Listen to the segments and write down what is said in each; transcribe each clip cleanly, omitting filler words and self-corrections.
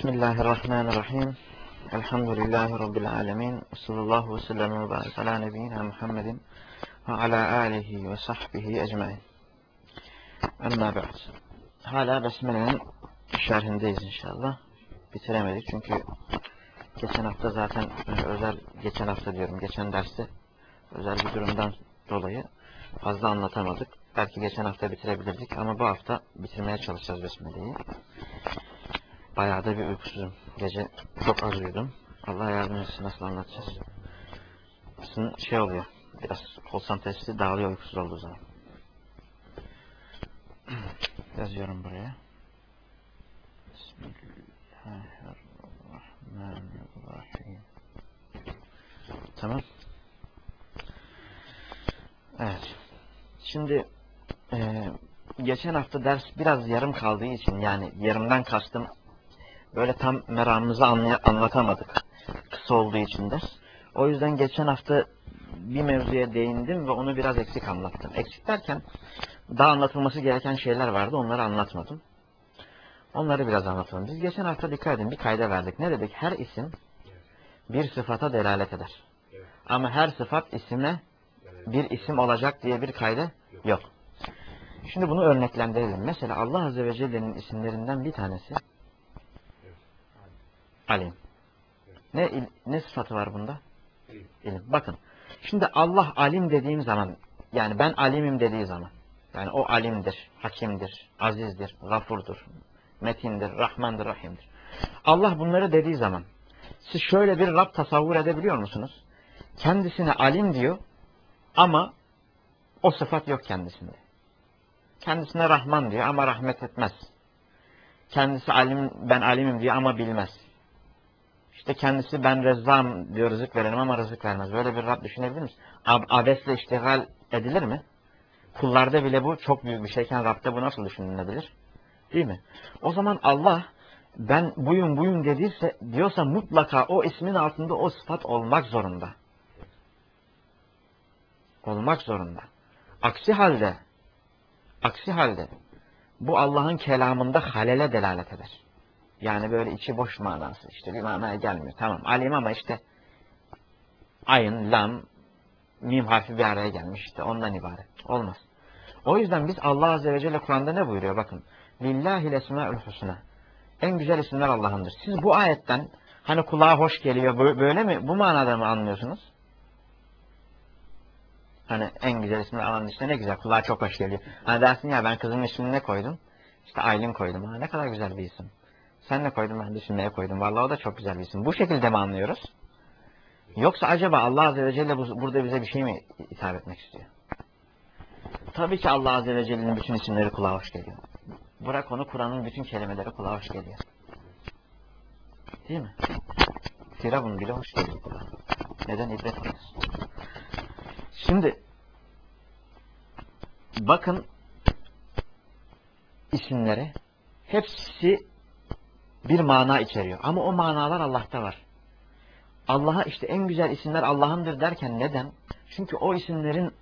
Bismillahirrahmanirrahim. Elhamdülillahi Rabbil alemin. Sallallahu ve sellem ve barik ala nebiyyina Muhammedin ve ala alihi ve sahbihi ecmain. Amma ba'd. Hala Besmele'nin şerhindeyiz inşallah. Bitiremedik çünkü geçen hafta zaten geçen derste özel bir durumdan dolayı fazla anlatamadık. Belki geçen hafta bitirebilirdik ama bu hafta bitirmeye çalışacağız Besmele'yi. Bayağı da bir uykusuzum. Gece çok az uyudum. Allah yardım etsin, nasıl anlatacağız. Oluyor, biraz konsantresi dağılıyor uykusuz olduğu zaman. Yazıyorum buraya. Bismillahirrahmanirrahim. Tamam. Evet. Şimdi geçen hafta ders biraz yarım kaldığı için, yani yarımdan kastım böyle tam meramımızı anlatamadık. Kısa olduğu için ders. O yüzden geçen hafta bir mevzuya değindim ve onu biraz eksik anlattım. Eksik derken daha anlatılması gereken şeyler vardı. Onları anlatmadım. Onları biraz anlatalım. Biz geçen hafta dikkat edin bir kayda verdik. Ne dedik? Her isim bir sıfata delalet eder. Ama her sıfat isime bir isim olacak diye bir kayda yok. Şimdi bunu örneklendirelim. Mesela Allah Azze ve Celle'nin isimlerinden bir tanesi Alim. Ne sıfatı var bunda? İlim. Bakın. Şimdi Allah alim dediğim zaman, yani ben alimim dediği zaman, yani o alimdir, hakimdir, azizdir, gafurdur, metindir, rahmandır, rahimdir. Allah bunları dediği zaman siz şöyle bir Rab tasavvur edebiliyor musunuz? Kendisine alim diyor ama o sıfat yok kendisinde. Kendisine Rahman diyor ama rahmet etmez. Kendisi alim, ben alimim diyor ama bilmez. İşte kendisi ben Rezzam diyor, rızık verelim ama rızık vermez. Böyle bir Rab düşünebilir misin? Abesle iştigal edilir mi? Kullarda bile bu çok büyük bir şeyken Rab'de bu nasıl düşünülebilir? Değil mi? O zaman Allah ben buyum dediyse, diyorsa mutlaka o ismin altında o sıfat olmak zorunda. Olmak zorunda. Aksi halde bu Allah'ın kelamında halele delalet eder. Yani böyle içi boş manası. İşte bir manaya gelmiyor. Tamam alim ama işte ayın, lam, mim harfi bir araya gelmiş. İşte ondan ibaret. Olmaz. O yüzden biz Allah Azze ve Celle Kur'an'da ne buyuruyor? Bakın. Lillahil esma'ül husna. En güzel isimler Allah'ındır. Siz bu ayetten hani kulağa hoş geliyor. Böyle mi? Bu manada mı anlıyorsunuz? Hani en güzel isimler Allah'ın, işte ne güzel. Kulağa çok hoş geliyor. Hani dersin ya ben kızımın ismini ne koydum? İşte Aylin koydum. Ha, ne kadar güzel bir isim. Sen ne koydun? Ben de Sümeyye koydum. Vallahi o da çok güzel bir isim. Bu şekilde mi anlıyoruz? Yoksa acaba Allah Azze ve Celle burada bize bir şey mi hitap etmek istiyor? Tabii ki Allah Azze ve Celle'nin bütün isimleri kulağa hoş geliyor. Bırak onu, Kur'an'ın bütün kelimeleri kulağa hoş geliyor. Değil mi? Firavun bile hoş geliyor kulağa. Neden ibret olmasın? Şimdi bakın isimlere, hepsi bir mana içeriyor. Ama o manalar Allah'ta var. Allah'a işte en güzel isimler Allah'ındır derken neden? Çünkü o isimlerin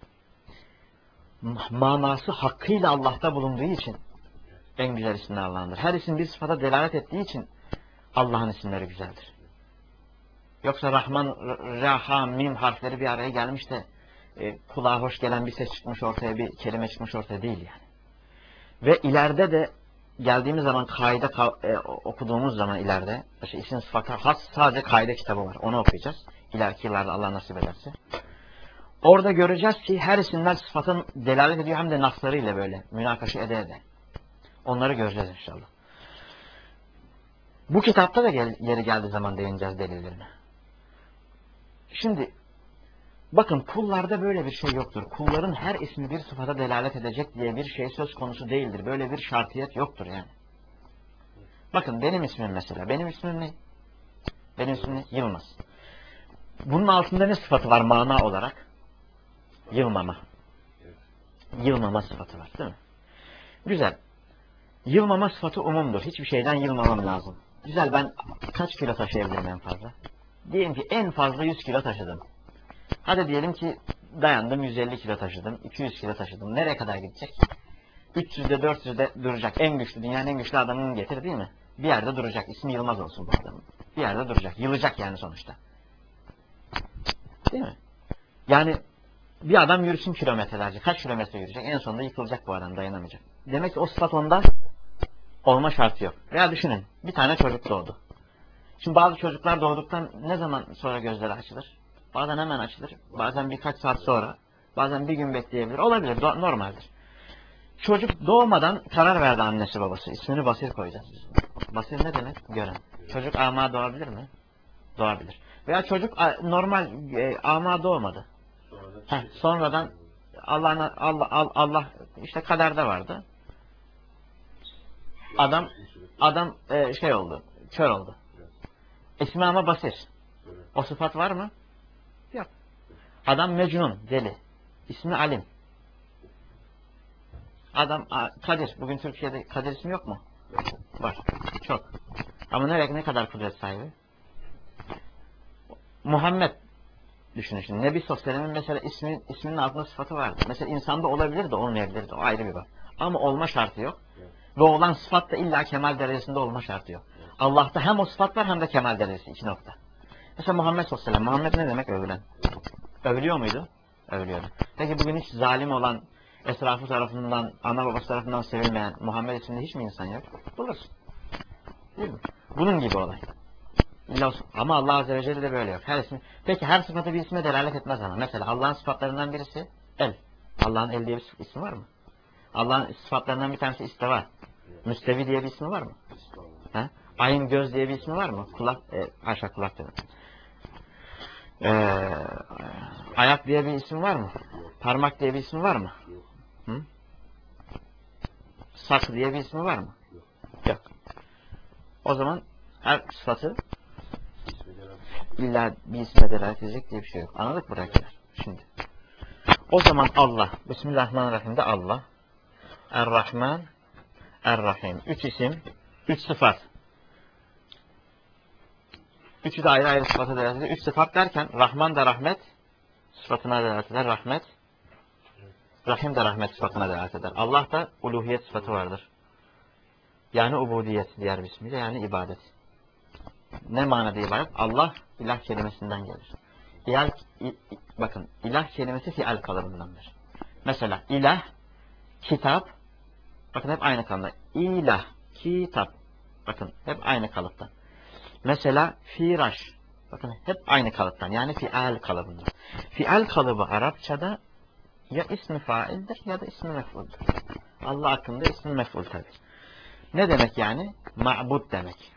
manası hakkıyla Allah'ta bulunduğu için en güzel isimler Allah'ındır. Her isim bir sıfata delalet ettiği için Allah'ın isimleri güzeldir. Yoksa Rahman, Raha, Mim harfleri bir araya gelmiş de kulağa hoş gelen bir ses çıkmış ortaya, bir kelime çıkmış ortaya değil yani. Ve ileride de geldiğimiz zaman kaide okuduğumuz zaman ileride işte isim sıfatı has sadece kaide kitabı var. Onu okuyacağız. İleriki yıllarda Allah nasip ederse. Orada göreceğiz ki her isimler sıfatın delalet ediyor hem de naslarıyla böyle münakaşa ede. Onları göreceğiz inşallah. Bu kitapta da yeri geldiği zaman değineceğiz delillerine. Şimdi bakın kullarda böyle bir şey yoktur. Kulların her ismi bir sıfata delalet edecek diye bir şey söz konusu değildir. Böyle bir şartiyet yoktur yani. Bakın benim ismim mesela. Benim ismim ne? Benim ismim ne? Yılmaz. Bunun altında ne sıfatı var mana olarak? Yılmama. Yılmama sıfatı var değil mi? Güzel. Yılmama sıfatı umumdur. Hiçbir şeyden yılmamam lazım. Güzel, ben kaç kilo taşıyabilirim en fazla? Diyelim ki en fazla 100 kilo taşıdım. Hadi diyelim ki dayandım 150 kilo taşıdım, 200 kilo taşıdım. Nereye kadar gidecek? 300'de 400'de duracak. En güçlü, dünyanın en güçlü adamını getir değil mi? Bir yerde duracak. İsmi Yılmaz olsun bu adamın. Bir yerde duracak. Yılacak yani sonuçta. Değil mi? Yani bir adam yürüsün kilometrelerce. Kaç kilometre yürüyecek? En sonunda yıkılacak bu adam, dayanamayacak. Demek ki o sıfat onda olma şartı yok. Veya düşünün. Bir tane çocuk doğdu. Şimdi bazı çocuklar doğduktan ne zaman sonra gözleri açılır? Bazen hemen açılır. Bazen birkaç saat sonra. Bazen bir gün bekleyebilir. Olabilir. Normaldir. Çocuk doğmadan karar verdi annesi babası. İsmini Basir koyacağız. Basir ne demek? Gören. Çocuk ama doğabilir mi? Doğabilir. Veya çocuk normal ama doğmadı. Sonradan Allah işte kaderde vardı. Adam şey oldu. Kör oldu. İsmi ama Basir. O sıfat var mı? Yok. Adam Mecnun, deli. İsmi Alim. Adam Kadir. Bugün Türkiye'de Kadir ismi yok mu? Var. Çok. Ama ne kadar kudret sahibi? Muhammed düşünün şimdi. Nebi Sosyal'in mesela isminin altında sıfatı vardı. Mesela insanda olabilir de olmayabilir de. O ayrı bir bak. Ama olma şartı yok. Ve olan sıfat da illa kemal derecesinde olma şartı yok. Allah'ta hem o sıfat var hem de kemal derecesi. 2 nokta. Mesela Muhammed Sosyal. Muhammed ne demek? Övülen. Övülüyor muydu? Övülüyordu. Peki bugün hiç zalim olan, etrafı tarafından, ana babası tarafından sevilmeyen Muhammed isminde hiç mi insan yok? Bulursun. Değil mi? Bunun gibi olay. Ama Allah Azze ve Celle de böyle yok. Peki her sıfatı bir isme delalet etmez ama. Mesela Allah'ın sıfatlarından birisi el. Allah'ın el diye bir ismi var mı? Allah'ın sıfatlarından bir tanesi isteva. Müstevi diye bir ismi var mı? Ha? Ayın göz diye bir ismi var mı? Kulak, kulak demek. Ayak diye bir ismi var mı? Parmak diye bir ismi var mı? Hı? Sak diye bir ismi var mı? Yok. O zaman her sıfatı illa bir isme delalet edecek diye bir şey yok. Anladık buradakiler. Şimdi. O zaman Allah. Bismillahirrahmanirrahim'de Allah. Er-Rahman. Er-Rahim. 3 isim. 3 sıfat. Üçü de ayrı ayrı sıfata delalet ediyor. 3 sıfat derken Rahman da rahmet sıfatına delalet eder. Rahmet. Rahim de rahmet sıfatına delalet eder. Allah da uluhiyet sıfatı vardır. Yani ubudiyet diğer bir ismiyle, yani ibadet. Ne manada ibadet? Allah ilah kelimesinden gelir. Bakın ilah kelimesi fiil kalıbındandır. Mesela ilah, kitap, bakın hep aynı kalıpta. İlah, kitap, bakın hep aynı kalıpta. Mesela firaş, bakın hep aynı kalıptan, yani fiil kalıbından. Fiil kalıbı Arapçada ya ismi faildir ya da ismi mef'uldur. Allah hakkında ismi mef'ul tabi. Ne demek yani? Ma'bud demek.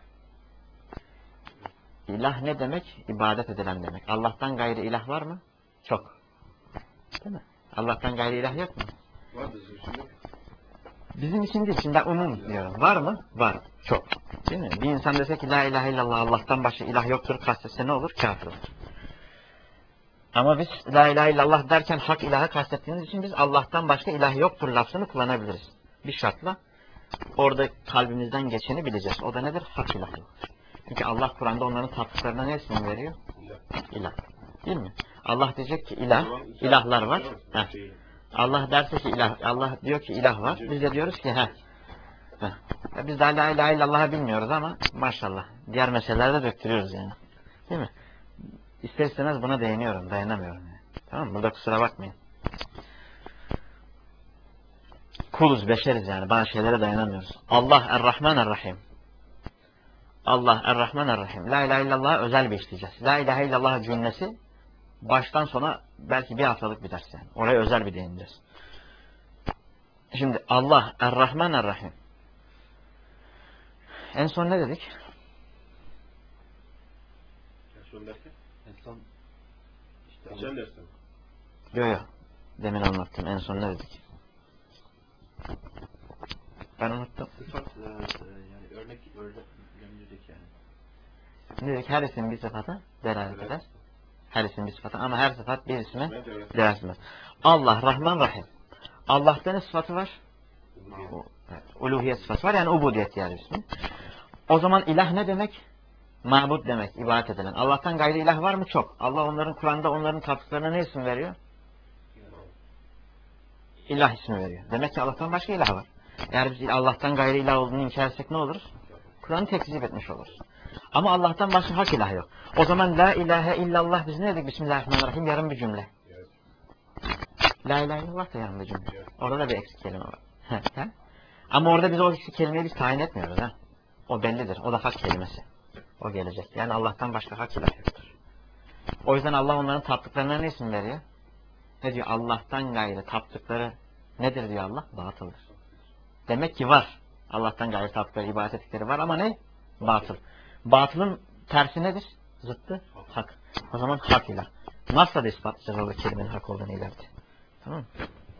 İlah ne demek? İbadet edilen demek. Allah'tan gayrı ilah var mı? Çok. Değil mi? Allah'tan gayrı ilah yok mu? Vardır şimdi. Bizim için değil. Şimdi umum diyorum. Var mı? Var. Çok. Değil mi? Bir insan dese ki la ilahe illallah, Allah'tan başka ilah yoktur kastetse ne olur? Kafir olur. Ama biz la ilahe illallah derken hak ilahı kastettiğimiz için biz Allah'tan başka ilah yoktur lafını kullanabiliriz. Bir şartla orada kalbimizden geçeni bileceğiz. O da nedir? Hak ilahı. Çünkü Allah Kur'an'da onların taptıklarına ne ismini veriyor? İlah. Değil mi? Allah diyecek ki ilah, ilahlar var. Heh. Allah derse ki ilah, Allah diyor ki ilah var. Biz de diyoruz ki biz de la ilahe illallah'ı bilmiyoruz ama maşallah diğer meselelerde döktürüyoruz yani. Değil mi? İster istemez buna değiniyorum, dayanamıyorum yani. Tamam mı? Burada kusura bakmayın. Kuluz, beşeriz yani. Bazı şeylere dayanamıyoruz. Allah Er-Rahman Er-Rahim. Allah Er-Rahman Er-Rahim. La ilahe illallah özel bir işleyeceğiz. La ilahe illallah cümlesi baştan sona belki bir haftalık bir ders yani. Oraya özel bir değineceğiz. Şimdi Allah Er-Rahman Er-Rahim. En son ne dedik? En son derken? En son işte geçen derste mi? Yok. Demin anlattım. En son ne dedik? Ben unuttum. Sıfat yani örnek gömülecek yani. Ne dedik? Her isim bir sıfata delalet eder. Her isim bir sıfata ama her sıfat bir isme delalet etmez. Allah Rahman Rahim. Allah'ta ne sıfatı var? Uluhiyet sıfatı var, yani ubudiyet yani ismi. O zaman ilah ne demek? Mabud demek, ibadet edilen. Allah'tan gayrı ilah var mı? Çok. Allah onların Kur'an'da onların taptıklarına ne isim veriyor? ilah ismi veriyor. Demek ki Allah'tan başka ilah var. Eğer biz Allah'tan gayrı ilah olduğunu inkar etsek ne oluruz? Kur'an'ı tekzip etmiş oluruz. Ama Allah'tan başka hak ilah yok. O zaman la ilahe illallah biz ne dedik? Bismillahirrahmanirrahim yarım bir cümle. La ilahe illallah da yarım bir cümle. Orada da bir eksik kelime var. Ama orada biz o eksik kelimeyi biz tayin etmiyoruz. O bellidir. O da hak kelimesi. O gelecek. Yani Allah'tan başka hak ilah yoktur. O yüzden Allah onların taptıklarına ne isim veriyor? Ne diyor? Allah'tan gayrı taptıkları nedir diyor Allah? Batıldır. Demek ki var. Allah'tan gayrı taptıkları, ibadet ettikleri var ama ne? Batıl. Batılın tersi nedir? Zıttı? Hak. O zaman hak ilah. Nasıl da ispatlayacağız orada kelimenin hak olduğunu ileride. Tamam mı?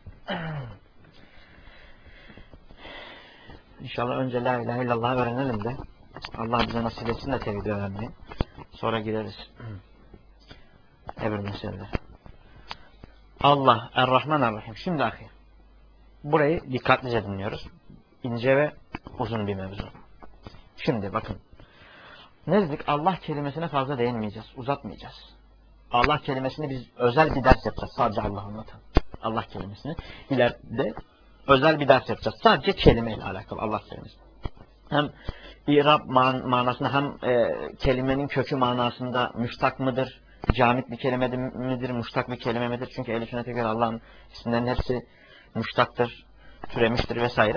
İnşallah önce la ilahe illallah öğrenelim de Allah bize nasip etsin de tevhid öğrenmeyi. Sonra gireriz. Öbür meseleler. Allah Er-Rahman Er-Rahim. Şimdi ahi. Burayı dikkatlice dinliyoruz. İnce ve uzun bir mevzu. Şimdi bakın. Ne dedik? Allah kelimesine fazla değinmeyeceğiz. Uzatmayacağız. Allah kelimesini biz özel bir ders yapacağız. Sadece Allah anlatan. Allah kelimesini. İleride özel bir ders yapacağız. Sadece kelimeyle alakalı Allah kelimesi. Hem İrab manasında hem kelimenin kökü manasında müştak mıdır? Camit bir kelime midir? Müştak bir kelime midir? Çünkü ehl-i sünnete göre Allah'ın isimlerinin hepsi müştaktır, türemiştir vesaire.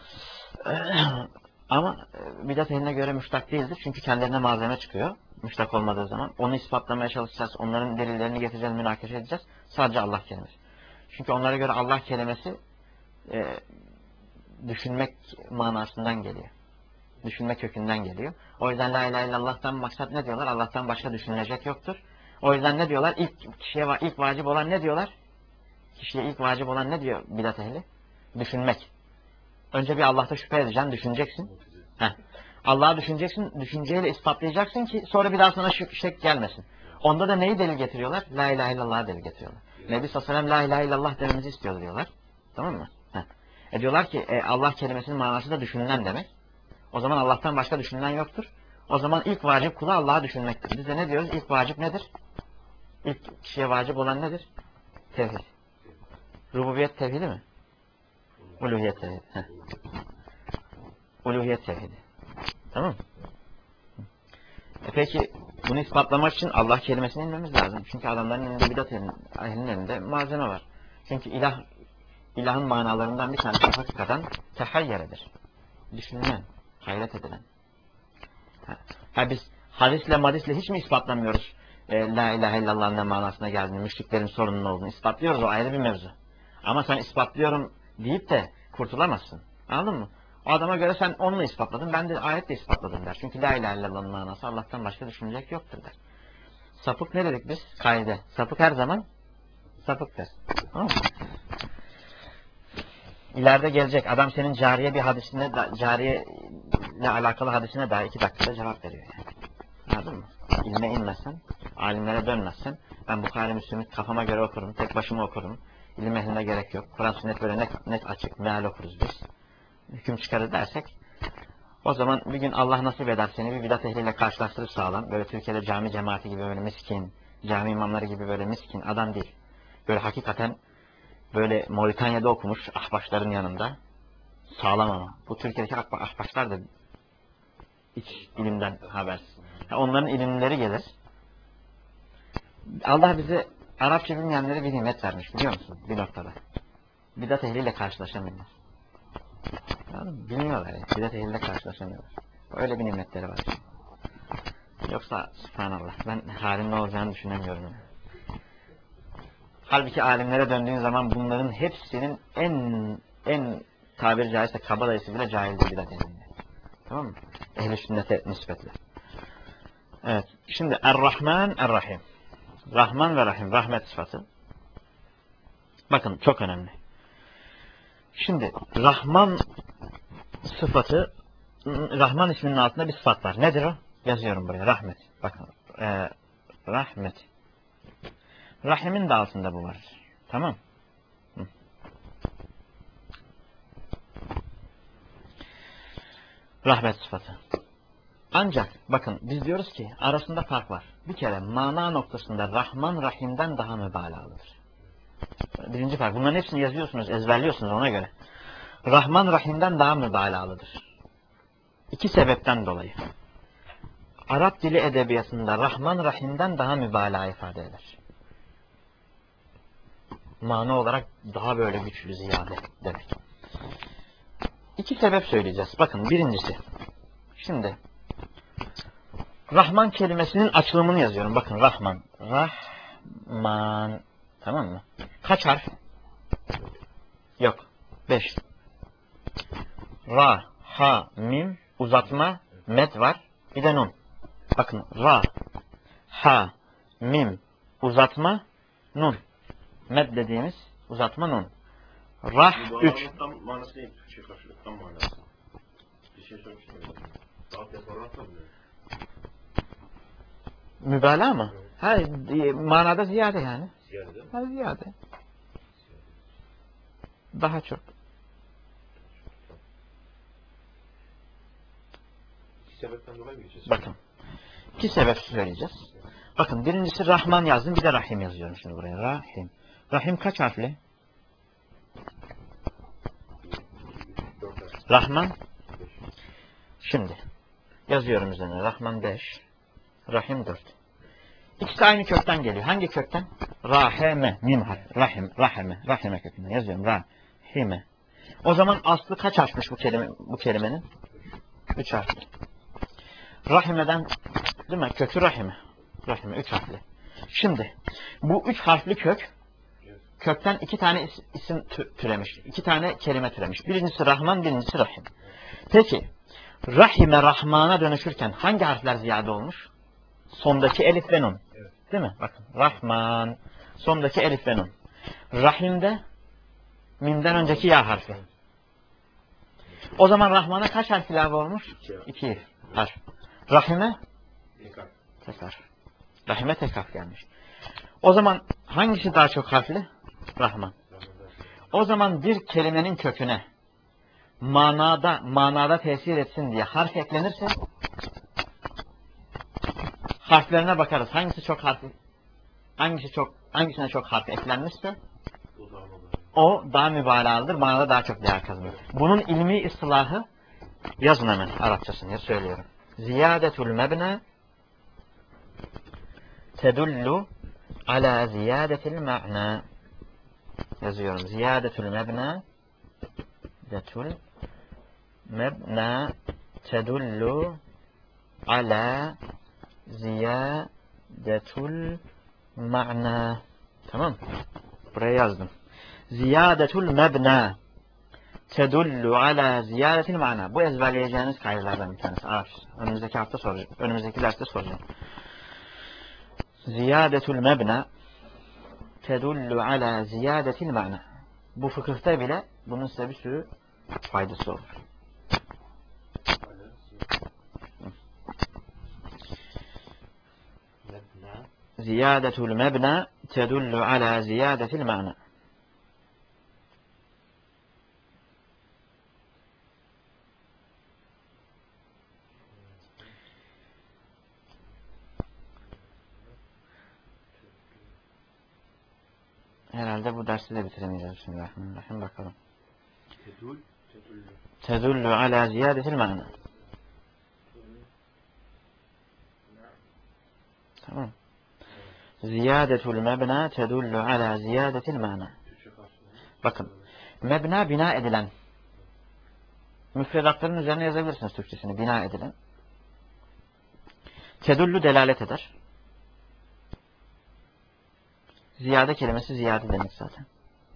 Ama bidat ehline göre müştak değildir. Çünkü kendilerine malzeme çıkıyor. Müştak olmadığı zaman. Onu ispatlamaya çalışacağız. Onların delillerini getireceğiz, münakaşa edeceğiz. Sadece Allah kelimesi. Çünkü onlara göre Allah kelimesi düşünmek manasından geliyor. Düşünme kökünden geliyor. O yüzden la ilahe illallah'tan maksat ne diyorlar? Allah'tan başka düşünülecek yoktur. O yüzden ne diyorlar? İlk vacip olan ne diyorlar? Kişiye ilk vacip olan ne diyor bidat ehli? Düşünmek. Önce bir Allah'ta şüphe edeceksin, düşüneceksin. Allah'ı düşüneceksin, düşünceyle ispatlayacaksın ki sonra bir daha sana şek gelmesin. Onda da neyi delil getiriyorlar? La ilahe illallah'ı delil getiriyorlar. Nebi sallallahu aleyhi ve sellem la ilahe illallah dememizi istiyor diyorlar. Tamam mı? Diyorlar ki Allah kelimesinin manası da düşünülen demek. O zaman Allah'tan başka düşünülen yoktur. O zaman ilk vacip kula Allah'ı düşünmektir. Biz de ne diyoruz? İlk vacip nedir? İlk kişiye vacip olan nedir? Tevhid. Rububiyet tevhidi mi? Uluhiyet tevhidi. Uluhiyet tevhidi. Tamam mı? Peki bunu ispatlamak için Allah kelimesini inmemiz lazım. Çünkü adamların elinde, bidat ehlinin elinde malzeme var. Çünkü ilahın manalarından bir tanesi hakikaten tehayyeredir. Düşünülen, hayret edilen. Biz hadisle madisle hiç mi ispatlamıyoruz? La ilahe illallah'ın ne manasına geldiğini, müşriklerin sorunun olduğunu ispatlıyoruz. O ayrı bir mevzu. Ama sen ispatlıyorum deyip de kurtulamazsın. Anladın mı? O adama göre sen onunla ispatladın, ben de ayetle ispatladım der. Çünkü la ilahe illallah'ın manası Allah'tan başka düşünecek yoktur der. Sapık ne dedik biz? Kaide. Sapık her zaman sapıktır. Tamam mı? İleride gelecek. Adam senin cariye bir hadisine, cariye ile alakalı hadisine daha 2 dakikada cevap veriyor yani. Anladın mı? İlme inmezsen, alimlere dönmezsen, ben Bukhari Müslim'i kafama göre okurum, tek başıma okurum. İlim ehline gerek yok. Kur'an sünnet böyle net açık, meal okuruz biz. Hüküm çıkarır dersek, o zaman bir gün Allah nasip eder seni bir bidat ehliyle karşılaştırıp sağlam, böyle Türkiye'de cami cemaati gibi böyle miskin, cami imamları gibi böyle miskin adam değil. Böyle hakikaten böyle Moritanya'da okumuş ahbaşların yanında. Sağlam ama. Bu Türkiye'deki ahbaşlar da hiç ilimden habersiz. Onların ilimleri gelir. Allah bize Arapça bilmeyenlere bir nimet vermiş biliyor musun? Bir noktada. Bidat ehliyle karşılaşamıyorlar. Bilmiyorlar yani. Bidat ehliyle karşılaşamıyorlar. Öyle bir nimetleri var. Yoksa subhanallah ben halin ne olacağını düşünemiyorum. Yani. Halbuki alimlere döndüğün zaman bunların hepsinin en tabiri caizse kabadayısı bile cahildir bidat ehlinde. Tamam mı? Ehl-i sünnete nispetle. Evet. Şimdi Er-Rahman Er-Rahim. Rahman ve Rahim. Rahmet sıfatı. Bakın çok önemli. Şimdi Rahman sıfatı, Rahman isminin altında bir sıfat var. Nedir o? Yazıyorum buraya. Rahmet. Bakın. Rahmet. Rahim'in de altında bu var. Tamam. Rahmet sıfatı. Ancak bakın biz diyoruz ki arasında fark var. Bir kere mana noktasında Rahman Rahim'den daha mübalağalıdır. Birinci fark. Bunların hepsini yazıyorsunuz, ezberliyorsunuz ona göre. Rahman Rahim'den daha mübalağalıdır. İki sebepten dolayı. Arap dili edebiyatında Rahman Rahim'den daha mübalağa ifade eder. Mana olarak daha böyle güçlü, ziyade demek. İki sebep söyleyeceğiz. Bakın birincisi. Şimdi Rahman kelimesinin açılımını yazıyorum. Bakın Rahman. Rahman. Tamam mı? Kaç harf? Yok. 5. Ra, ha, mim, uzatma, med var. Bir de nun. Bakın ra, ha, mim, uzatma, nun. Med dediğimiz uzatma nun. Rah 3. Tam manası neydi? Türkçe karşılık tam manası. Bir şey söylemiştim. Daha teferruatla mı? Mübalağa mı? Ha, manada ziyade yani. Ziyade. Ha, ziyade. Daha çok. İki sebepten dolayı mı geçeceğiz? Bakın. İki sebep söyleyeceğiz. Bakın birincisi Rahman yazdım, bir de Rahim yazıyorum şimdi buraya. Rahim. Rahim kaç harfli? Rahman. Şimdi yazıyorum üzerine. Rahman 5. Rahim 4. İkisi aynı kökten geliyor. Hangi kökten? Rahime. Mim harf. Rahim. Rahime. Rahime kökünden yazıyorum. Rahime. O zaman aslı kaç harfmiş bu kelimenin? 3 harfli. Rahime'den değil mi? Kökü rahime. Rahime 3 harfli. Şimdi bu 3 harfli kökten 2 tane isim türemiş. 2 tane kelime türemiş. Birincisi Rahman, birincisi Rahim. Peki Rahime Rahman'a dönüşürken hangi harfler ziyade olmuş? Sondaki elif ve nun. Değil mi? Bakın Rahman. Sondaki elif ve nun. Rahim'de mimden önceki ya harfi. O zaman Rahman'a kaç harf ilave olmuş? 2 harf. Rahime tek harf. Rahime tek harf gelmiş. O zaman hangisi daha çok harfli? Rahman. O zaman bir kelimenin köküne manada tesir etsin diye harf eklenirse harflerine bakarız. Hangisi çok harfli? Hangisine çok harf eklenmişse o daha mübalağalıdır. Manada daha çok değer kazanır. Bunun ilmi istilahı yazın hemen Arapçasını söylüyorum. Ziyadetul mebne tedullu ala ziyadetil ma'na. Yazıyorum. Ziyadetul mebne tedullu ala ziyadetul ma'na. Tamam. Buraya yazdım. Ziyadetul mebna tedullu ala ziyadetil ma'na. Bu ezberleyeceğiniz kaydelerden bir tanesi. Önümüzdeki hafta soracağım. Önümüzdeki derste soracağım. Ziyadetul mebna tedullu ala ziyadetil ma'na. Bu fıkıhta bile bunun size bir sürü faydası olur. Ziyadetul mebna tedullu ala ziyadetil ma'na. Herhalde bu dersi de bitiremeyeceğiz şimdi. Bismillahirrahmanirrahim. Bakalım. Tedullu ala ziyadetil ma'na. Tamam. Ziyadetul mebna tedullu ala ziyadetil ma'na. Bakın. Mebna bina edilen. Müfredatların üzerine yazabilirsiniz Türkçesini. Bina edilen. Tedullu delalet eder. Ziyade kelimesi ziyade demek zaten.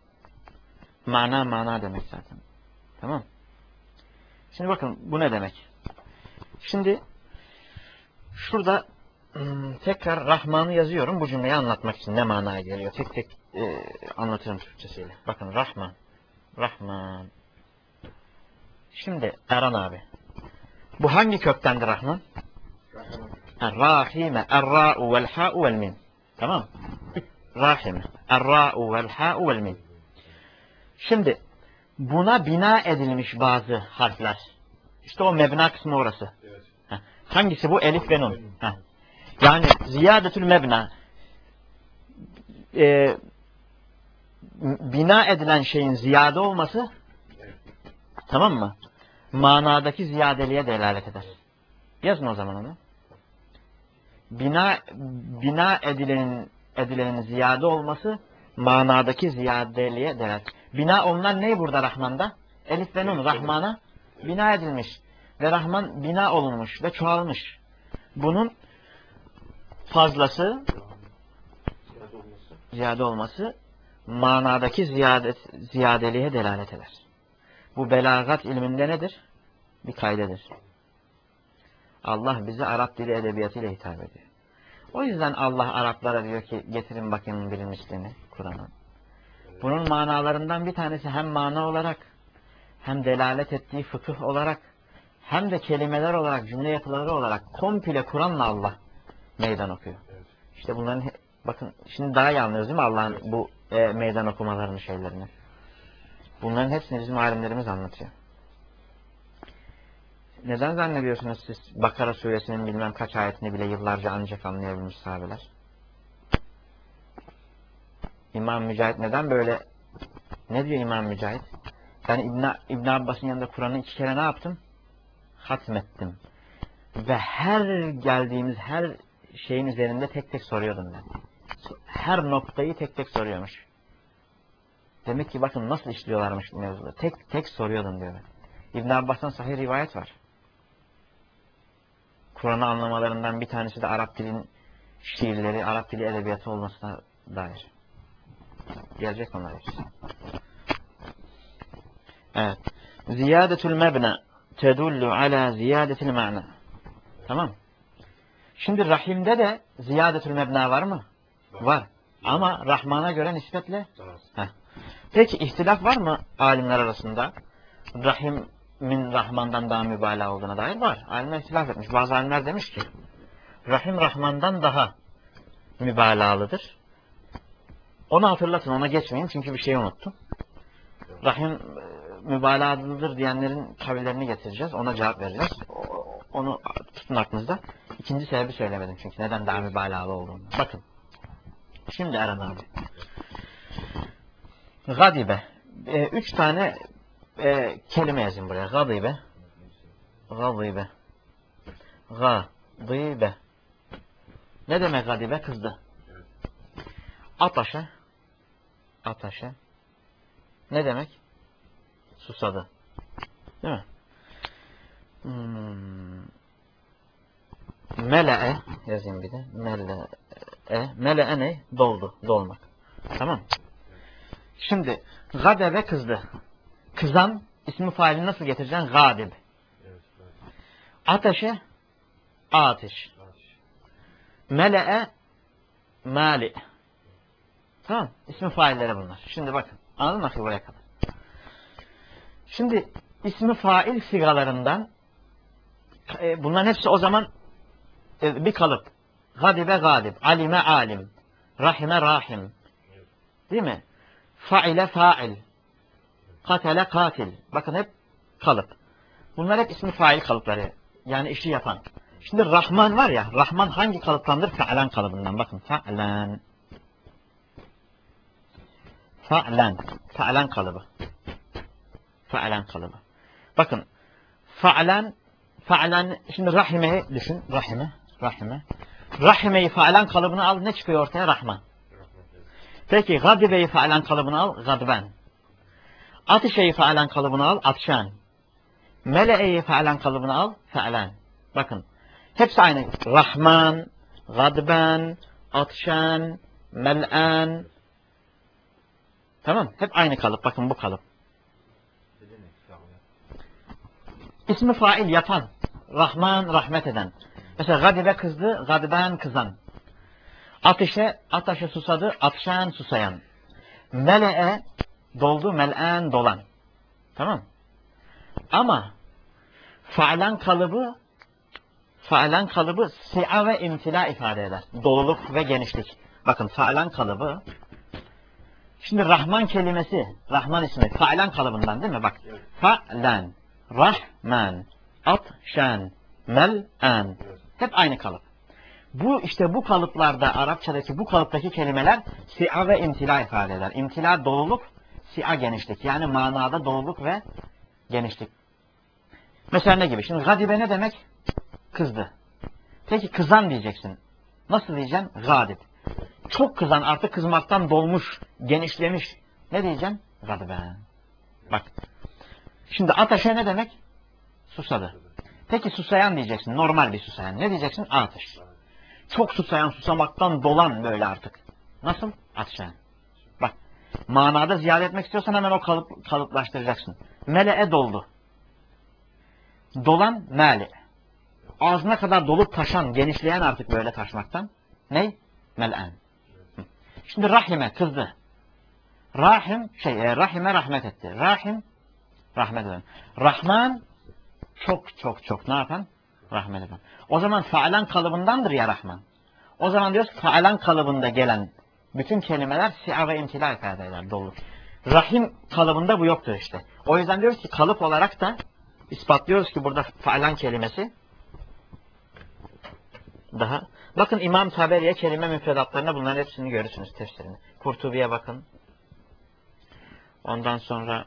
Mana demek zaten. Tamam. Şimdi bakın bu ne demek? Şimdi şurada tekrar Rahman'ı yazıyorum bu cümleyi anlatmak için ne manaya geliyor. Tek tek anlatırım Türkçesiyle. Bakın Rahman. Şimdi Erhan abi. Bu hangi köktendir Rahman? Rahime. Er-ra'u vel-ha'u vel-mim. Tamam. Rahime. Er-ra'u vel-ha'u vel-mim. Şimdi buna bina edilmiş bazı harfler. İşte o mebna kısmı orası. Evet. Hangisi bu? Elif ve nun. Yani ziyadetül mebna bina edilen şeyin ziyade olması, tamam mı? Manadaki ziyadeliğe delalet eder. Yazın o zaman onu. Bina edilenin ziyade olması manadaki ziyadeliğe delalet. Bina olunan ne burada Rahman'da? Elif ve Nun Rahman'a bina edilmiş. Ve Rahman bina olunmuş ve çoğalmış. Bunun fazlası, ziyade olması manadaki ziyadeliğe delalet eder. Bu belagat ilminde nedir? Bir kaydedir. Allah bize Arap dili edebiyatıyla hitap ediyor. O yüzden Allah Araplara diyor ki getirin bakayım bir mislini Kur'an'a. Bunun manalarından bir tanesi hem mana olarak hem delalet ettiği fıkıh olarak hem de kelimeler olarak, cümle yapıları olarak komple Kur'an'la Allah meydan okuyor. İşte bunların bakın şimdi daha iyi anlıyoruz değil mi Allah'ın bu meydan okumalarını, şeylerini. Bunların hepsini bizim alimlerimiz anlatıyor. Neden zannediyorsunuz siz Bakara suresinin bilmem kaç ayetini bile yıllarca ancak anlayabilmiş sahabeler? İmam Mücahit neden böyle? Ne diyor İmam Mücahit? Ben İbn Abbas'ın yanında Kur'an'ı 2 kere ne yaptım? Hatmettim. Ve her geldiğimiz her şeyin üzerinde tek tek soruyordum ben. Her noktayı tek tek soruyormuş. Demek ki bakın nasıl işliyorlarmış bu mevzuda. Tek tek soruyordum diyor. İbn Abbas'tan sahih rivayet var. Kur'an'ı anlamalarından bir tanesi de Arap dilin şiirleri, Arap dili edebiyatı olmasına dair. Gelecek onlar hepsi. Evet. Ziyadetül mebna tedullu ala ziyadetil ma'na. Tamam. Şimdi rahimde de ziyadetül mebna var mı? Var. Ama Rahman'a göre nispetle. Peki ihtilaf var mı alimler arasında? Rahimin Rahman'dan daha mübalağa olduğuna dair var. Alimler ihtilaf etmiş. Bazı alimler demiş ki Rahim Rahman'dan daha mübalağalıdır. Onu hatırlatın, ona geçmeyin çünkü bir şey unuttum. Rahim mübalağalıdır diyenlerin kavillerini getireceğiz. Ona cevap vereceğiz. Onu tutun aklınızda. İkinci sebebi söylemedim çünkü neden daha mübalağalı olduğunu. Bakın. Şimdi Eren abi. Gadibe. 3 tane kelime yazın buraya. Gadibe. Gadibe. Gadibe. Ne demek gadibe? Kızdı. Ataşa. Ataşa. Ne demek? Susadı. Değil mi? Mele'e yazayım bir de. Mele'e. Mele'e ne? Doldu. Dolmak. Tamam. Şimdi gadebe kızdı. Kızan ismi faili nasıl getireceksin? Gadib. Ateşe ateş. Mele'e mali. Tamam. İsmi failleri bunlar. Şimdi bakın. Anladın mı buraya kadar? Şimdi ismi fail sigalarından bunların hepsi o zaman bir kalıp. Gadibe gadib. Alime alim. Rahime rahim. Değil mi? Faile fail. Katele katil. Bakın hep kalıp. Bunlar hep ismi fail kalıpları. Yani işi yapan. Şimdi Rahman var ya. Rahman hangi kalıptandır? Fe'len kalıbından. Bakın. Fe'len. Fe'len. Fe'len kalıbı. Fe'len kalıbı. Bakın. Fe'len. Fe'len. Şimdi rahimeyi düşün. Rahime. Rahimeyi fe'len kalıbını al. Ne çıkıyor ortaya? Rahman. Peki gadibeyi fe'len kalıbını al. Gadben. Ateşeyi fe'len kalıbını al. Atşan. Mele'eyi fe'len kalıbını al. Fe'len. Bakın. Hepsi aynı. Rahman, gadben, atşan, mel'an. Tamam. Hep aynı kalıp. Bakın bu kalıp. İsmi fail yapan. Rahman, rahmet eden. Mesela gadibe kızdı, gadben kızan. Ateşe susadı, atşan susayan. Mele'e doldu, mel'an dolan. Tamam. Ama fe'len kalıbı si'a ve imtila ifade eder. Doluluk ve genişlik. Bakın fe'len kalıbı. Şimdi Rahman kelimesi, Rahman ismi fe'len kalıbından değil mi? Bak. Fe'len, Rahman, atşan, mel'an. Hep aynı kalıp. Bu işte bu kalıplarda, Arapçadaki bu kalıptaki kelimeler si'a ve imtila ifade eder. İmtila doluluk, si'a genişlik. Yani manada doluluk ve genişlik. Mesela ne gibi? Şimdi gadibe ne demek? Kızdı. Peki kızan diyeceksin. Nasıl diyeceksin? Gadib. Çok kızan, artık kızmaktan dolmuş, genişlemiş. Ne diyeceksin? Gadibe. Bak. Şimdi ateşe ne demek? Susadı. Peki susayan diyeceksin. Normal bir susayan. Ne diyeceksin? Ateş. Çok susayan, susamaktan dolan böyle artık. Nasıl? Ateşe. Bak. Manada ziyade etmek istiyorsan hemen o kalıplaştıracaksın. Mele'e doldu. Dolan meli. Ağzına kadar dolup taşan, genişleyen artık böyle taşmaktan. Ne? Mel'en. Şimdi rahime kızdı. Rahime rahmet etti. Rahim rahmet eden. Rahman çok ne yapan? Rahmet eden. O zaman faalan kalıbındandır ya Rahman. O zaman diyoruz faalan kalıbında gelen bütün kelimeler si'a ve imtila ifade eder. Doluluk. Rahim kalıbında bu yoktur işte. O yüzden diyoruz ki kalıp olarak da ispatlıyoruz ki burada faalan kelimesi daha. Bakın İmam Taberi'ye kelime müfredatlarına bunların hepsini görürsünüz tefsirini. Kurtubi'ye bakın. Ondan sonra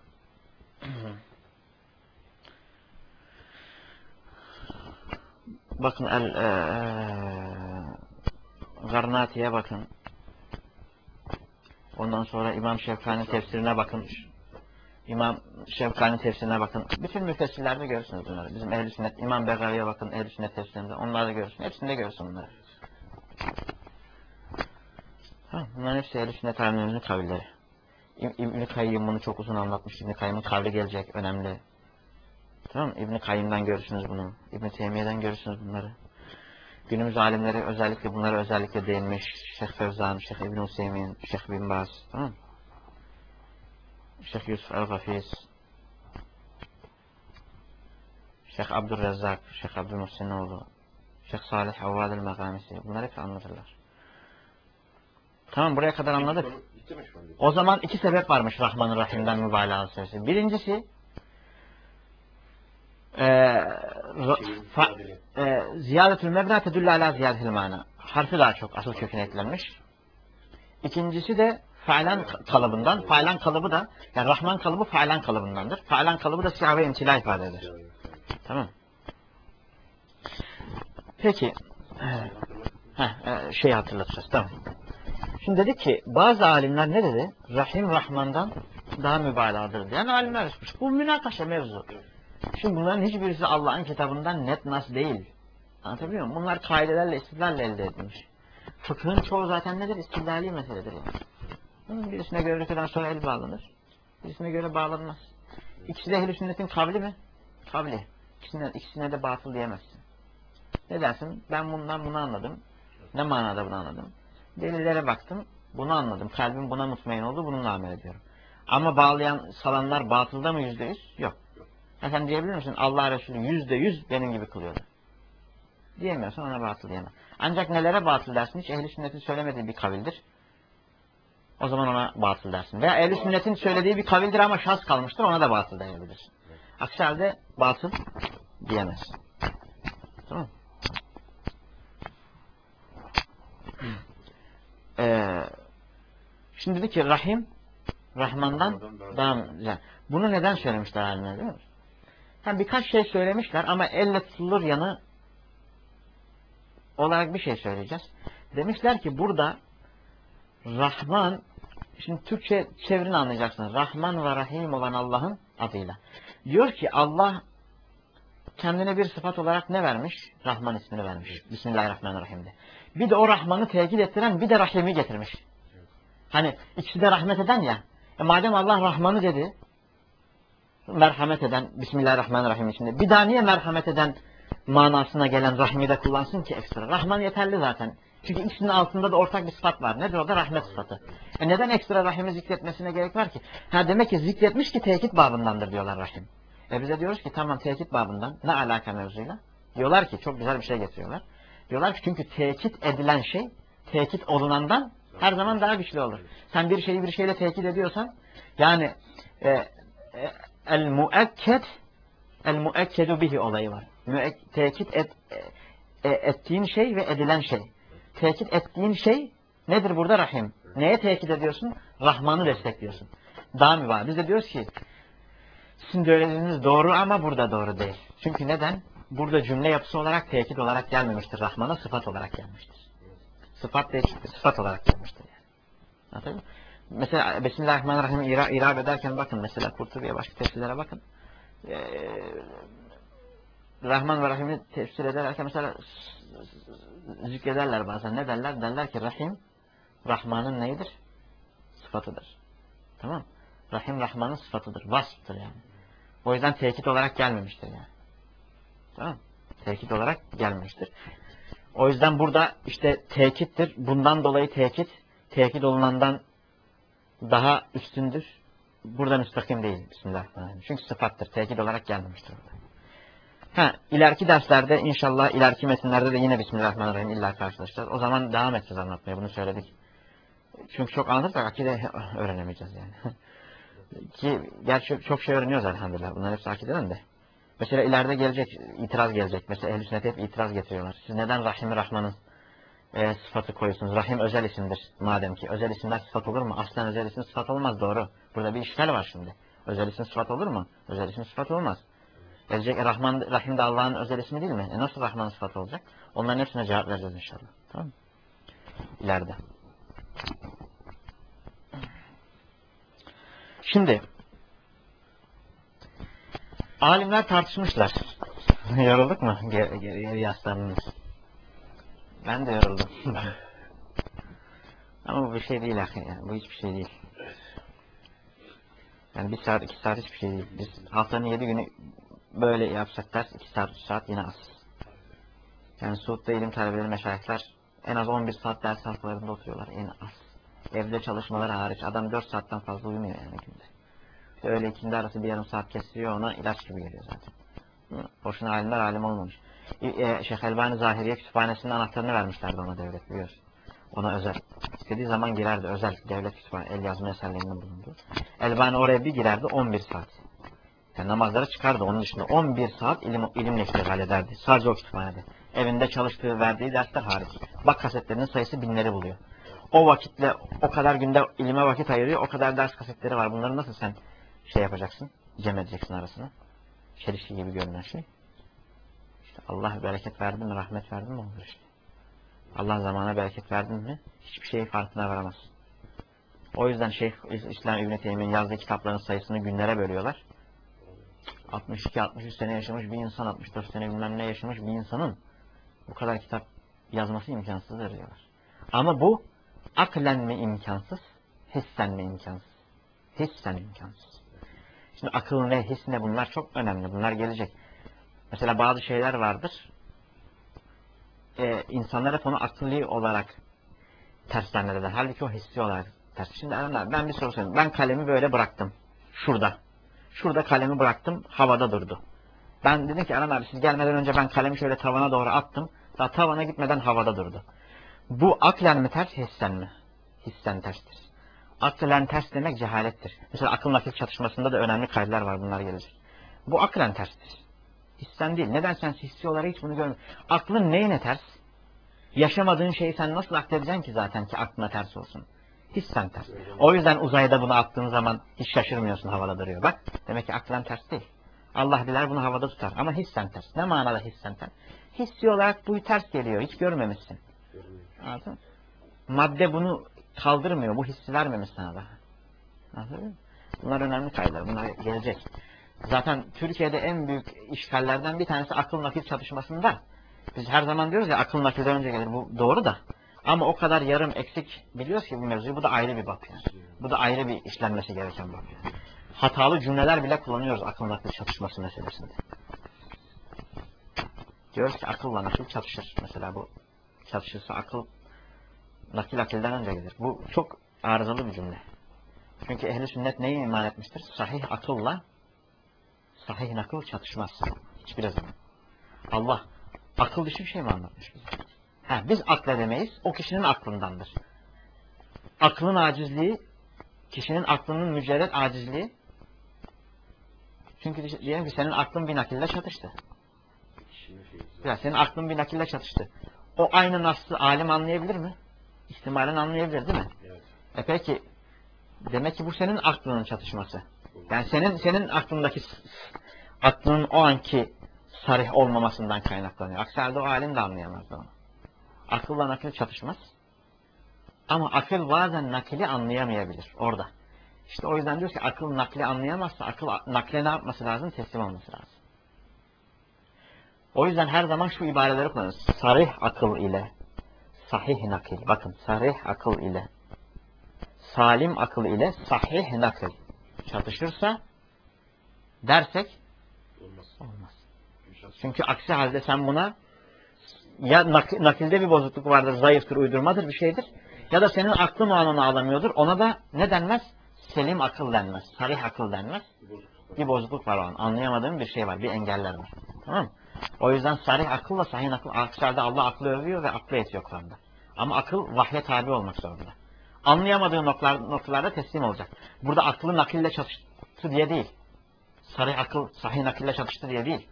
bakın Garnati'ye bakın. Ondan sonra İmam Şevkani tefsirine bakın. İmam Şevkani tefsirine bakın. Bütün müfessirlerde görürsünüz bunları. Bizim Ehl-i Sünnet, İmam Begavi'ye bakın, Ehl-i Sünnet tefsirinde. Onları da görürsünüz. Hepsinde görürsün bunları. Bunların hepsi Ehl-i Sünnet alimlerinin kavilleri. İbn-i Kayyım bunu çok uzun anlatmış. İbn-i Kayyım'ın kavli gelecek. Önemli. Tamam mı? İbn-i Kayyım'dan görürsünüz bunu. İbn-i Teymiye'den görürsünüz bunları. Günümüz alimleri özellikle bunlara özellikle değinmiş. Şeyh Fevzan, Şeyh İbn-i Hüseyin, Şeyh Bin Baz. Tamam mı? Şeyh Yusuf el-Gafiz, Şeyh Abdülrezzak, Şeyh Abdülmuhsinoğlu, Şeyh Salih Havvad el-Megamisi. Bunları hep anlatırlar. Tamam, buraya kadar anladık. O zaman iki sebep varmış Rahman-ı Rahim'den mübalağa sesi. Birincisi ziyadetül mebna tedülle ala ziyadetül mana. Harfi daha çok asıl köküne eklenmiş. İkincisi de failan kalıbından. Failan kalıbı da yani Rahman kalıbı failan kalıbındandır. Failan kalıbı da si'a ve imtila ifade eder. Tamam. Peki hatırlatacağız. Tamam. Şimdi dedik ki bazı alimler ne dedi? Rahim Rahman'dan daha mübalağadır diyen alimler çıkmış. Bu münakaşa mevzu. Şimdi bunların hiçbirisi Allah'ın kitabından net nas değil. Anlatabiliyor muyum? Bunlar kaidelerle, istidlalle elde edilmiş. Fıkhın çoğu zaten nedir? İstidlali meseledir yani. Birisine göre rüküden sonra el bağlanır. Birisine göre bağlanmaz. İkisi de ehl-i sünnetin kavli mi? Kavli. İkisine de batıl diyemezsin. Ne dersin? Ben bundan bunu anladım. Ne manada bunu anladım? Delillere baktım. Bunu anladım. Kalbim buna mutmain oldu. Bununla amel ediyorum. Ama bağlayan salanlar batılda mı %100? Yok. Sen diyebilir misin? Allah Resulü %100 benim gibi kılıyordu. Diyemiyorsan ona batıl diyemem. Ancak nelere batıl dersin? Hiç ehl-i sünnetin söylemediği bir kavildir. O zaman ona batıl dersin. Veya ehl-i sünnetin söylediği bir kavildir ama şaz kalmıştır. Ona da batıl diyebilirsin. Aksi halde batıl diyemezsin. Tamam mı? Şimdi dedi ki Rahim Rahman'dan daha güzel. Bunu neden söylemişler alimler değil mi? Birkaç şey söylemişler ama elle tutulur yanı olarak bir şey söyleyeceğiz. Demişler ki burada Rahman, şimdi Türkçe çevirini anlayacaksınız. Rahman ve Rahim olan Allah'ın adıyla. Diyor ki Allah kendine bir sıfat olarak ne vermiş? Rahman ismini vermiş. Bismillahirrahmanirrahim'de. Bir de o Rahman'ı tekit ettiren bir de Rahim'i getirmiş. Hani ikisi de rahmet eden ya. Madem Allah Rahman'ı dedi, merhamet eden, Bismillahirrahmanirrahim içinde. Bir daha niye merhamet eden manasına gelen Rahim'i de kullansın ki ekstra? Rahman yeterli zaten. Çünkü ikisinin altında da ortak bir sıfat var. Nedir o da? Rahmet sıfatı. Neden ekstra Rahim'i zikretmesine gerek var ki? Demek ki zikretmiş ki tekit babındandır diyorlar Rahim. Bize diyoruz ki tamam tekit babından. Ne alaka mevzuyla? Diyorlar ki çok güzel bir şey getiriyorlar. Diyorlar ki çünkü tekit edilen şey tekit olunandan her zaman daha güçlü olur. Sen bir şeyi bir şeyle tekit ediyorsan yani el-muekked el-muekkedu bihi olayı var. ettiğin şey ve edilen şey. Tekit ettiğin şey nedir burada? Rahim. Neye tekit ediyorsun? Rahman'ı destekliyorsun. Daha mı var? Biz de diyoruz ki sizin söylediğiniz doğru ama burada doğru değil. Çünkü neden? Burada cümle yapısı olarak tekit olarak gelmemiştir. Rahman'a sıfat olarak gelmiştir. Sıfat değişiktir. Sıfat olarak gelmiştir yani. Anladın mı? Mesela Bismillahirrahmanirrahim irab ederken bakın mesela Kurtubi'ye başka tefsirlere bakın. Rahman ve Rahim'i tefsir ederken mesela zikrederler bazen. Ne derler? Derler ki Rahim Rahman'ın neyidir? Sıfatıdır. Tamam. Rahim Rahman'ın sıfatıdır. Vasıftır yani. O yüzden tekit olarak gelmemiştir yani. Tamam. Tekit olarak gelmemiştir. O yüzden burada işte tekittir. Bundan dolayı tekit olunandan daha üstündür. Burada müstakim değil. Bismillahirrahmanirrahim. Çünkü sıfattır. Tekit olarak gelmemiştir burada. İleriki derslerde inşallah ileriki metinlerde de yine Bismillahirrahmanirrahim illa karşılaşacağız. O zaman devam edeceğiz anlatmaya. Bunu söyledik. Çünkü çok anlatırsak akide öğrenemeyeceğiz yani. Ki gerçi çok şey öğreniyoruz elhamdülillah. Bunlar hepsi akideden de. Mesela ileride gelecek, itiraz gelecek. Mesela Ehl-i Sünnet hep itiraz getiriyorlar. Siz neden Rahim-i Rahman'ın sıfatı koyuyorsunuz? Rahim özel isimdir madem ki. Özel isimler sıfat olur mu? Aslen özel isim sıfat olmaz, doğru. Burada bir işgal var şimdi. Özel isim sıfat olur mu? Özel isim sıfat olmaz. Gelecek Rahim de Allah'ın özel ismi değil mi? Nasıl Rahman'ın sıfatı olacak? Onların hepsine cevap vereceğiz inşallah. Tamam mı? İleride. Şimdi alimler tartışmışlar. Yorulduk mu? Geri yaslandınız. Ben de yoruldum. Ama bu bir şey değil yani. Bu hiçbir şey değil. Yani 1 saat 2 saat hiçbir şey değil. Biz haftanın 7 günü böyle yapsak ders 2 saat 3 saat yine az. Yani Suud'da ilim talebeleri meşayihler en az 11 saat ders haftalarında oturuyorlar en az. Evde çalışmaları hariç adam 4 saatten fazla uyumuyor yani günde. İşte öyle ikindi arası bir yarım saat kesiyor, ona ilaç gibi geliyor zaten. Boşuna alimler alim olmamış. Şeyh Elbani Zahiriye kütüphanesinin anahtarını vermişlerdi ona, devlet biliyorsun. Ona özel. İstediği zaman girerdi, özel devlet kütüphanesi, el yazma eserlerinin bulundu. Elbani oraya bir girerdi 11 saat. Yani namazları çıkardı, onun dışında 11 saat ilimle iştigal ederdi. Sadece o kütüphanede. Evinde çalıştığı, verdiği dersler hariç. Bak kasetlerinin sayısı binleri buluyor. O vakitle o kadar günde ilime vakit ayırıyor, o kadar ders kasetleri var. Bunları nasıl sen yapacaksın, cem edeceksin arasına? Çelişki gibi görünen şey. İşte Allah bereket verdi mi, rahmet verdi mi olur işte. Allah zamana bereket verdin mi hiçbir şeyin farkına varamazsın. O yüzden Şeyh İslam İbn Teymiyye'nin yazdığı kitapların sayısını günlere bölüyorlar. 62-63 sene yaşamış bir insan, 64 sene bilmem ne yaşamış bir insanın bu kadar kitap yazması imkansızdır diyorlar. Ama bu aklen mi imkansız, hissen mi imkansız? Hissen imkansız. Şimdi akıl ne, his ne, bunlar çok önemli. Bunlar gelecek. Mesela bazı şeyler vardır. İnsanlar hep onu akıllı olarak tersten eder. Halbuki o hissi olarak ters. Şimdi ben bir soru sorayım. Ben kalemi böyle bıraktım. Şurada. Şurada kalemi bıraktım. Havada durdu. Ben dedim ki Aran abi siz gelmeden önce ben kalemi şöyle tavana doğru attım. Daha tavana gitmeden havada durdu. Bu aklen mi ters, hissen mi? Hissen terstir. Aklen ters demek cehalettir. Mesela akıl nakil çatışmasında da önemli kaydeler var, bunlar gelecek. Bu aklen terstir. Hissen değil. Neden sen hissi olarak hiç bunu görmüyorsun? Aklın neyine ters? Yaşamadığın şeyi sen nasıl akledeceksin ki zaten ki aklına ters olsun? Hissen ters. O yüzden uzayda bunu attığın zaman hiç şaşırmıyorsun, havada duruyor. Bak demek ki aklen ters değil. Allah diler bunu havada tutar ama hissen ters. Ne manada hissen ters? Hissi olarak bu ters geliyor. Hiç görmemişsin. Anladın mı? Madde bunu kaldırmıyor. Bu hissi vermemiş sana daha. Anladın mı? Bunlar önemli kaydeler. Bunlar gelecek. Zaten Türkiye'de en büyük işgallerden bir tanesi akıl nakil çatışmasında. Biz her zaman diyoruz ya akıl nakilden önce gelir. Bu doğru da. Ama o kadar yarım eksik biliyoruz ki bu mevzuyu. Bu da ayrı bir bak yani. Bu da ayrı bir işlenmesi gereken bak yani. Hatalı cümleler bile kullanıyoruz akıl nakil çatışması meselesinde. Diyoruz ki akılla nakil çatışır. Mesela bu çatışırsa akıl nakil akilden önce gelir. Bu çok arızalı bir cümle. Çünkü ehli sünnet neyi iman etmiştir? Sahih akılla sahih nakıl çatışmaz. Hiçbir zaman. Allah akıl dışı bir şey mi anlatmış bize? Biz akledemeyiz. O kişinin aklındandır. Aklın acizliği, kişinin aklının mücerret acizliği. Çünkü diyelim ki senin aklın bir nakille çatıştı. Ya senin aklın bir nakille çatıştı. O aynı naslı alim anlayabilir mi? İhtimalen anlayabilir değil mi? Evet. Peki demek ki bu senin aklının çatışması. Yani senin aklının o anki sarih olmamasından kaynaklanıyor. Aksi halde o alim de anlayamazdı onu. Akılla nakil çatışmaz. Ama akıl bazen nakili anlayamayabilir orada. İşte o yüzden diyoruz ki akıl nakli anlayamazsa akıl nakle ne yapması lazım? Teslim olması lazım. O yüzden her zaman şu ibareleri kullanırız. Sarih akıl ile sahih nakil. Bakın sarih akıl ile salim akıl ile sahih nakil çatışırsa dersek olmaz. Çünkü aksi halde sen buna ya nakilde bir bozukluk vardır, zayıftır, uydurmadır bir şeydir. Ya da senin aklın o anını alamıyordur. Ona da ne denmez? Selim akıl denmez. Sarih akıl denmez. Bir bozukluk var o an. Anlayamadığım bir şey var. Bir engeller var. Tamam mı? O yüzden sarih akılla sahih akıl. Aksi halde Allah aklı övüyor ve aklı yetiyor Kur'an'da. Ama akıl vahye tabi olmak zorunda. Anlayamadığı noktalarda teslim olacak. Burada aklı nakille çatıştı diye değil. Sarih akıl sahih nakille çatıştı diye değil.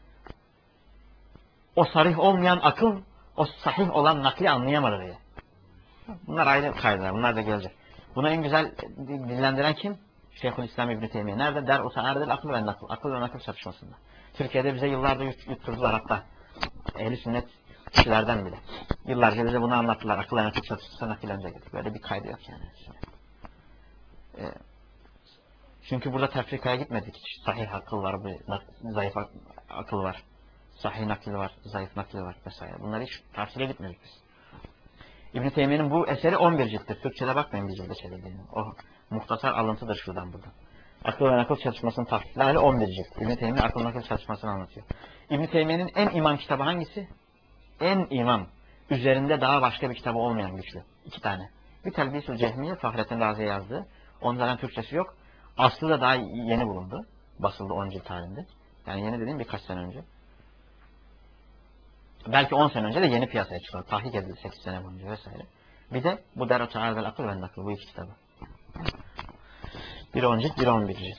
O sarih olmayan akıl o sahih olan nakli anlayamadı diye. Bunlar ayrı kaydeler. Bunlar da gelecek. Bunu en güzel dillendiren kim? Şeyhülislam İbn Teymiye. Nerede? Der utane'dir akıl ve nakıl. Akıl ve nakıl çatışmasında. Türkiye'de bize yıllardır yutturdular hatta. Ehl-i sünnet kişilerden bile. Yıllarca bize bunu anlattılar. Akıl ve nakıl çatışırsa nakil önce gelir. Böyle bir kaydı yok yani. Çünkü burada tefrikaya gitmedik hiç. Sahih akıl var, zayıf akıl var. Sahih nakil var, zayıf nakil var vesaire. Bunları hiç tafsile gitmedik biz. İbn-i Teymiye'nin bu eseri 11 cilttir. Türkçe'de bakmayın bir cilde çevirdiğini. O muhtasar alıntıdır şuradan buradan. Akıl ve nakıl çalışmasının tahkikli hali 11 cilt. İbn-i Teymiye akıl nakıl çalışmasını anlatıyor. İbn-i Teymiye'nin en imam kitabı hangisi? En imam. Üzerinde daha başka bir kitabı olmayan güçlü. 2 tane. Bir Telbis-ül Cehmiye, Fahrettin Razi'ye yazdığı. Onun zaten Türkçesi yok. Aslı da daha yeni bulundu. Basıldı 10 cilt halinde. Yani yeni dediğim birkaç sene önce. Belki 10 sene önce de yeni piyasaya çıkıyor. Tahkik edildi 8 sene boyunca vesaire. Bir de bu Der-u Teârvel Akıl ve Nakıl. Bu 2 kitabı. Biri 10 cilt, biri 11 cilt.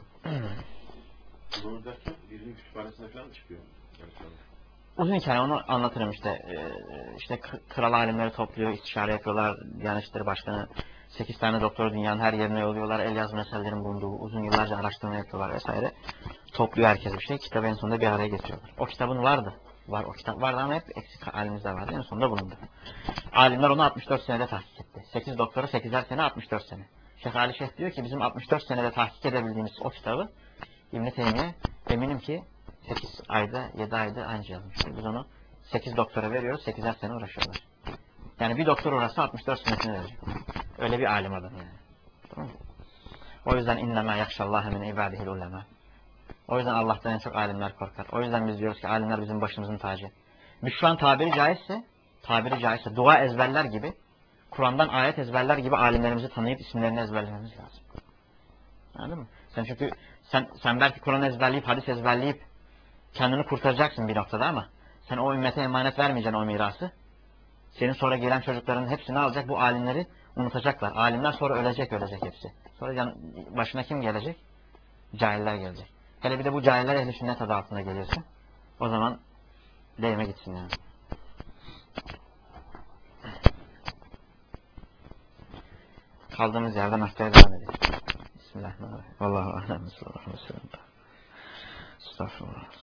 Bunu derken birinin kütüphanesine falan mı çıkıyor? Uzun hikaye onu anlatırım işte. İşte kral alimleri topluyor, istişare yapıyorlar. Diyanet İşleri Başkanı 8 tane doktoru dünyanın her yerine yolluyorlar. El yazma eserlerin bulunduğu uzun yıllarca araştırma yapıyorlar vesaire. Topluyor herkes bir şey. Kitabı en sonunda bir araya getiriyorlar. O kitabın vardı. Var o kitap vardı ama hep eksik halimizde vardı. En sonunda bulundu. Alimler onu 64 senede tahkik etti. 8 doktora 8'er sene 64 sene. Şeyh Ali Şeyh diyor ki bizim 64 senede tahkik edebildiğimiz o kitabı İbn-i Teymiye eminim ki 8 ayda 7 ayda anca yazmıştır. Biz onu 8 doktora veriyoruz 8'er sene uğraşıyorlar. Yani bir doktor uğraşsa 64 senesini verecek. Öyle bir alim adam yani. Tamam mı? O yüzden innemâ yakşallâhe min ibâdihil ulemâ. O yüzden Allah'tan en çok alimler korkar. O yüzden biz diyoruz ki alimler bizim başımızın tacı. Biz şu an tabiri caizse dua ezberler gibi, Kur'an'dan ayet ezberler gibi alimlerimizi tanıyıp isimlerini ezberlememiz lazım. Anladın mı? Sen çünkü sen belki Kur'an ezberleyip, hadis ezberleyip kendini kurtaracaksın bir noktada ama sen o ümmete emanet vermeyeceksin o mirası. Senin sonra gelen çocukların hepsini alacak, bu alimleri unutacaklar. Alimler sonra ölecek hepsi. Sonra başına kim gelecek? Cahiller gelecek. Hele bir de bu cahiller ehl-i sünnet adı altında geliyorsa o zaman değme gitsin yani. Kaldığımız yerden haftaya devam edelim. Bismillahirrahmanirrahim. Vallahu alem. Estağfurullah.